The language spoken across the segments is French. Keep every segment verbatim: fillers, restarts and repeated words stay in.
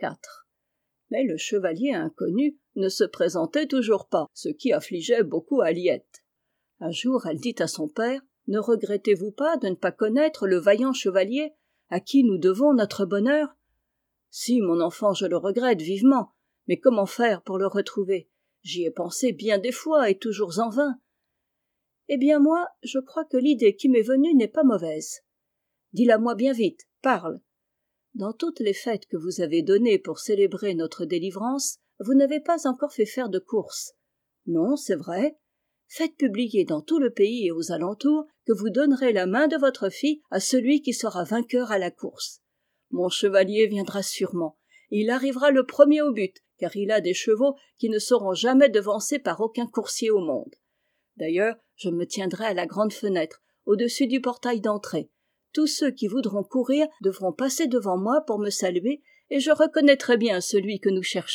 quatre. Mais le chevalier inconnu ne se présentait toujours pas, ce qui affligeait beaucoup Aliette. Un jour, elle dit à son père: « Ne regrettez-vous pas de ne pas connaître le vaillant chevalier à qui nous devons notre bonheur ?»« Si, mon enfant, je le regrette vivement, mais comment faire pour le retrouver ? J'y ai pensé bien des fois et toujours en vain. »« Eh bien moi, je crois que l'idée qui m'est venue n'est pas mauvaise. Dis-la-moi bien vite, parle. Dans toutes les fêtes que vous avez données pour célébrer notre délivrance, vous n'avez pas encore fait faire de course. Non, c'est vrai. Faites publier dans tout le pays et aux alentours que vous donnerez la main de votre fille à celui qui sera vainqueur à la course. Mon chevalier viendra sûrement, et il arrivera le premier au but, car il a des chevaux qui ne seront jamais devancés par aucun coursier au monde. D'ailleurs, je me tiendrai à la grande fenêtre, au-dessus du portail d'entrée. Tous ceux qui voudront courir devront passer devant moi pour me saluer, et je reconnaîtrai bien celui que nous cherchons. »«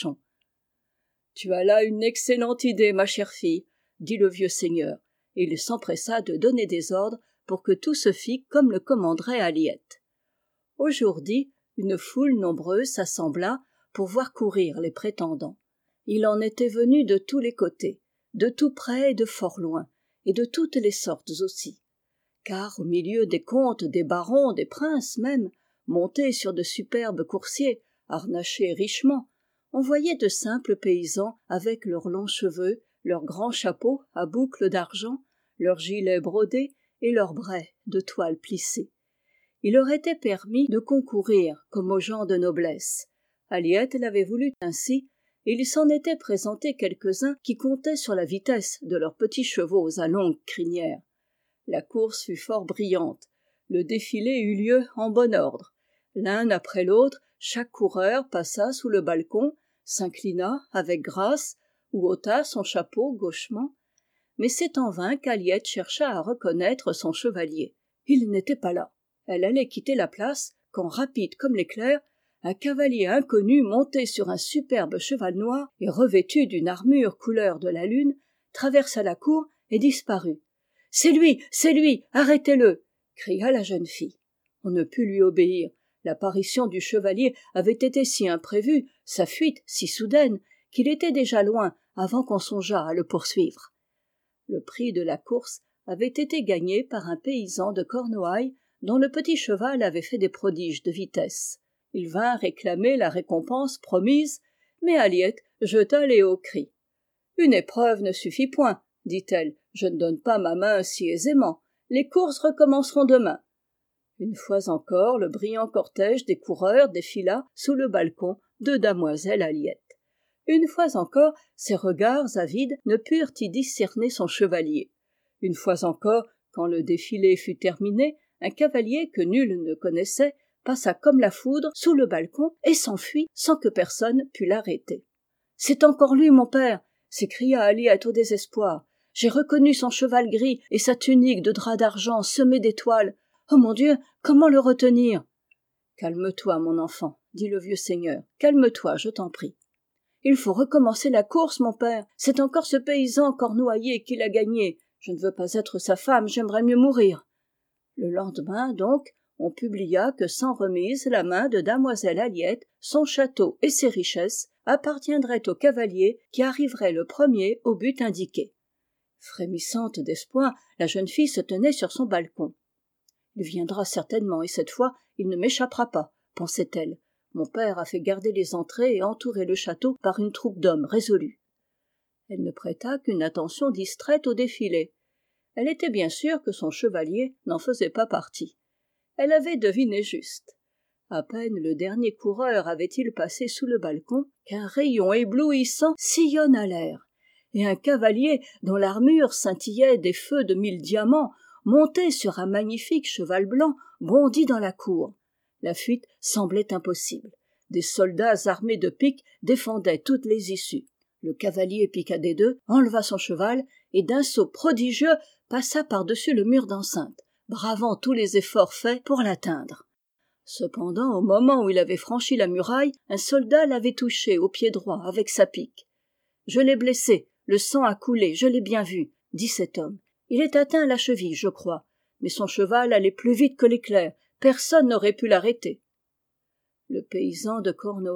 Tu as là une excellente idée, ma chère fille, » dit le vieux seigneur, et il s'empressa de donner des ordres pour que tout se fît comme le commanderait Aliette. Au jour dit, une foule nombreuse s'assembla pour voir courir les prétendants. Il en était venu de tous les côtés, de tout près et de fort loin, et de toutes les sortes aussi. Car au milieu des comtes, des barons, des princes même, montés sur de superbes coursiers, harnachés richement, on voyait de simples paysans avec leurs longs cheveux, leurs grands chapeaux à boucles d'argent, leurs gilets brodés et leurs braies de toile plissée. Il leur était permis de concourir comme aux gens de noblesse. Aliette l'avait voulu ainsi, et il s'en était présenté quelques-uns qui comptaient sur la vitesse de leurs petits chevaux à longue crinière. La course fut fort brillante. Le défilé eut lieu en bon ordre. L'un après l'autre, chaque coureur passa sous le balcon, s'inclina avec grâce ou ôta son chapeau gauchement. Mais c'est en vain qu'Aliette chercha à reconnaître son chevalier. Il n'était pas là. Elle allait quitter la place quand, rapide comme l'éclair, un cavalier inconnu monté sur un superbe cheval noir et revêtu d'une armure couleur de la lune traversa la cour et disparut. « C'est lui, c'est lui, arrêtez-le » cria la jeune fille. On ne put lui obéir. L'apparition du chevalier avait été si imprévue, sa fuite si soudaine, qu'il était déjà loin avant qu'on songeât à le poursuivre. Le prix de la course avait été gagné par un paysan de Cornouailles dont le petit cheval avait fait des prodiges de vitesse. Il vint réclamer la récompense promise, mais Aliette jeta les hauts cris. « Une épreuve ne suffit point, dit-elle, je ne donne pas ma main si aisément. Les courses recommenceront demain. » Une fois encore, le brillant cortège des coureurs défila sous le balcon de damoiselle Aliette. Une fois encore, ses regards avides ne purent y discerner son chevalier. Une fois encore, quand le défilé fut terminé, un cavalier que nul ne connaissait passa comme la foudre sous le balcon et s'enfuit sans que personne pût l'arrêter. « C'est encore lui, mon père !» s'écria Aliette au désespoir. « J'ai reconnu son cheval gris et sa tunique de drap d'argent semée d'étoiles. Oh mon Dieu, comment le retenir ?»« Calme-toi, mon enfant, » dit le vieux seigneur. « Calme-toi, je t'en prie. Il faut recommencer la course, mon père. C'est encore ce paysan cornouaillé qui l'a gagné. Je ne veux pas être sa femme, j'aimerais mieux mourir. » Le lendemain, donc, on publia que sans remise la main de damoiselle Aliette, son château et ses richesses appartiendraient au cavalier qui arriverait le premier au but indiqué. Frémissante d'espoir, la jeune fille se tenait sur son balcon. « Il viendra certainement, et cette fois, il ne m'échappera pas, » pensait-elle. « Mon père a fait garder les entrées et entourer le château par une troupe d'hommes résolus. » Elle ne prêta qu'une attention distraite au défilé. Elle était bien sûre que son chevalier n'en faisait pas partie. Elle avait deviné juste. À peine le dernier coureur avait-il passé sous le balcon qu'un rayon éblouissant sillonna l'air, et un cavalier dont l'armure scintillait des feux de mille diamants, monté sur un magnifique cheval blanc, bondit dans la cour. La fuite semblait impossible. Des soldats armés de piques défendaient toutes les issues. Le cavalier piqua des deux, enleva son cheval, et d'un saut prodigieux passa par-dessus le mur d'enceinte, bravant tous les efforts faits pour l'atteindre. Cependant, au moment où il avait franchi la muraille, un soldat l'avait touché au pied droit avec sa pique. « Je l'ai blessé, le sang a coulé, je l'ai bien vu, » dit cet homme. « Il est atteint à la cheville, je crois, mais son cheval allait plus vite que l'éclair, personne n'aurait pu l'arrêter. » Le paysan de Cornouailles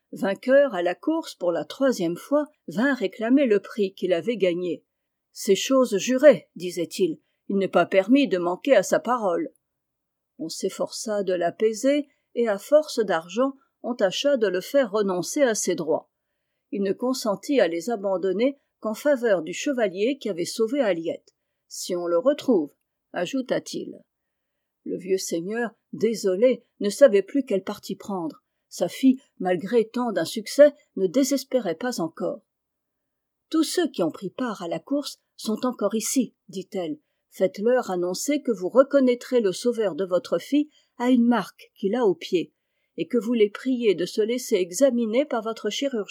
vainqueur à la course pour la troisième fois, vint réclamer le prix qu'il avait gagné. « C'est chose jurée, disait-il, il n'est pas permis de manquer à sa parole. » On s'efforça de l'apaiser, et à force d'argent, on tâcha de le faire renoncer à ses droits. Il ne consentit à les abandonner qu'en faveur du chevalier qui avait sauvé Aliette. « Si on le retrouve, » ajouta-t-il. Le vieux seigneur, désolé, ne savait plus quel parti prendre. Sa fille, malgré tant d'insuccès, ne désespérait pas encore. « Tous ceux qui ont pris part à la course sont encore ici, dit-elle. Faites-leur annoncer que vous reconnaîtrez le sauveur de votre fille à une marque qu'il a au pied, et que vous les priez de se laisser examiner par votre chirurgien. »«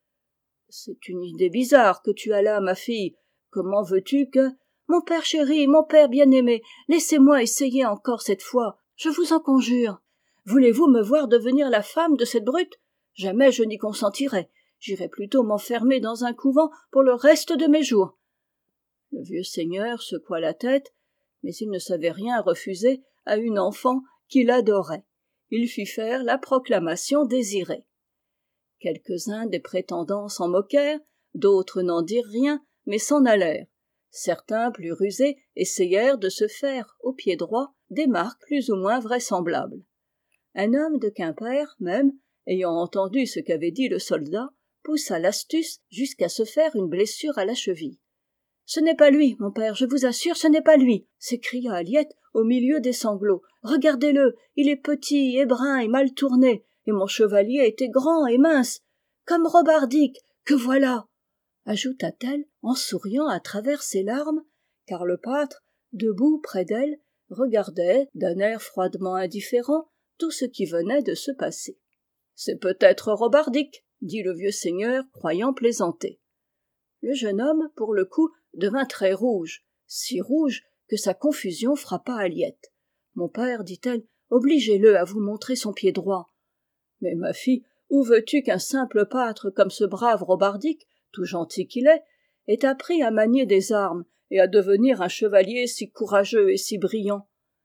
C'est une idée bizarre que tu as là, ma fille. Comment veux-tu que... »« Mon père chéri, mon père bien-aimé, laissez-moi essayer encore cette fois, je vous en conjure. Voulez-vous me voir devenir la femme de cette brute ? Jamais je n'y consentirai. J'irai plutôt m'enfermer dans un couvent pour le reste de mes jours. » Le vieux seigneur secoua la tête, mais il ne savait rien refuser à une enfant qu'il adorait. Il fit faire la proclamation désirée. Quelques-uns des prétendants s'en moquèrent, d'autres n'en dirent rien, mais s'en allèrent. Certains, plus rusés, essayèrent de se faire, au pied droit, des marques plus ou moins vraisemblables. Un homme de Quimper, même, ayant entendu ce qu'avait dit le soldat, poussa l'astuce jusqu'à se faire une blessure à la cheville. « Ce n'est pas lui, mon père, je vous assure, ce n'est pas lui !» s'écria Aliette au milieu des sanglots. « Regardez-le, il est petit et brun et mal tourné, et mon chevalier était grand et mince, comme Robardic, que voilà !» ajouta-t-elle en souriant à travers ses larmes, car le pâtre, debout près d'elle, regardait, d'un air froidement indifférent, tout ce qui venait de se passer. « C'est peut-être Robardic, » dit le vieux seigneur, croyant plaisanter. Le jeune homme, pour le coup, devint très rouge, si rouge que sa confusion frappa Aliette. « Mon père, dit-elle, obligez-le à vous montrer son pied droit. »« Mais ma fille, où veux-tu qu'un simple pâtre comme ce brave Robardic, tout gentil qu'il est, ait appris à manier des armes et à devenir un chevalier si courageux et si brillant ?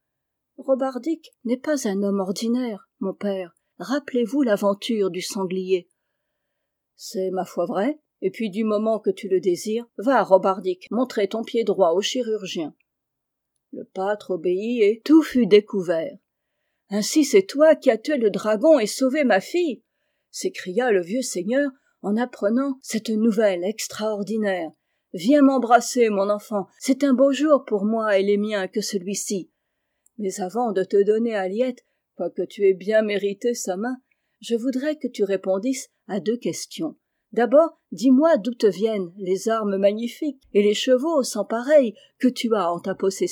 Robardic n'est pas un homme ordinaire, mon père. Rappelez-vous l'aventure du sanglier. »« C'est ma foi vrai. Et puis du moment que tu le désires, va, Robardic, montrer ton pied droit au chirurgien. » Le pâtre obéit et tout fut découvert. « Ainsi c'est toi qui as tué le dragon et sauvé ma fille !» s'écria le vieux seigneur en apprenant cette nouvelle extraordinaire. « Viens m'embrasser, mon enfant, c'est un beau jour pour moi et les miens que celui-ci. Mais avant de te donner Aliette, quoique tu aies bien mérité sa main, je voudrais que tu répondisses à deux questions. D'abord, dis-moi d'où te viennent les armes magnifiques et les chevaux sans pareil que tu as en ta possession. »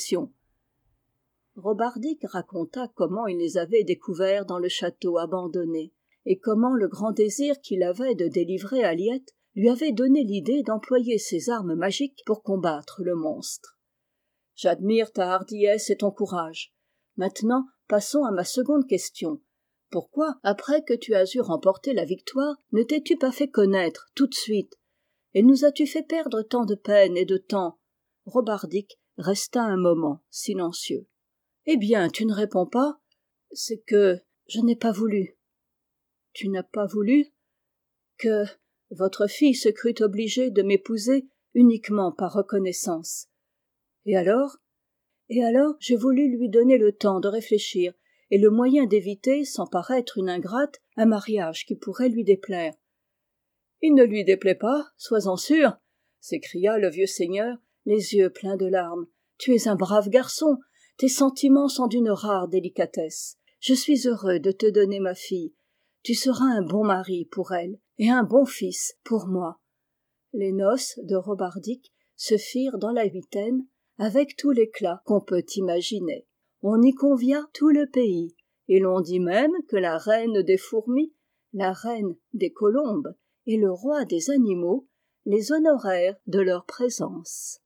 Robardic raconta comment il les avait découverts dans le château abandonné, et comment le grand désir qu'il avait de délivrer Aliette lui avait donné l'idée d'employer ses armes magiques pour combattre le monstre. « J'admire ta hardiesse et ton courage. Maintenant, passons à ma seconde question. Pourquoi, après que tu as eu remporté la victoire, ne t'es-tu pas fait connaître tout de suite? Et nous as-tu fait perdre tant de peine et de temps ?» Robardic resta un moment silencieux. « Eh bien, tu ne réponds pas? C'est que je n'ai pas voulu. »« Tu n'as pas voulu? Que votre fille se crut obligée de m'épouser uniquement par reconnaissance. Et alors? Et alors, j'ai voulu lui donner le temps de réfléchir et le moyen d'éviter, sans paraître une ingrate, un mariage qui pourrait lui déplaire. »« Il ne lui déplaît pas, sois-en sûr !» s'écria le vieux seigneur, les yeux pleins de larmes. « Tu es un brave garçon, tes sentiments sont d'une rare délicatesse. Je suis heureux de te donner ma fille. Tu seras un bon mari pour elle et un bon fils pour moi. » Les noces de Robardic se firent dans la huitaine avec tout l'éclat qu'on peut imaginer. On y convia tout le pays, et l'on dit même que la reine des fourmis, la reine des colombes et le roi des animaux les honorèrent de leur présence.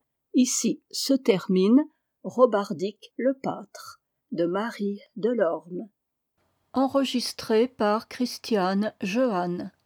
Ici se termine Robardic le pâtre de Marie Delorme. Enregistré par Christiane Jehanne.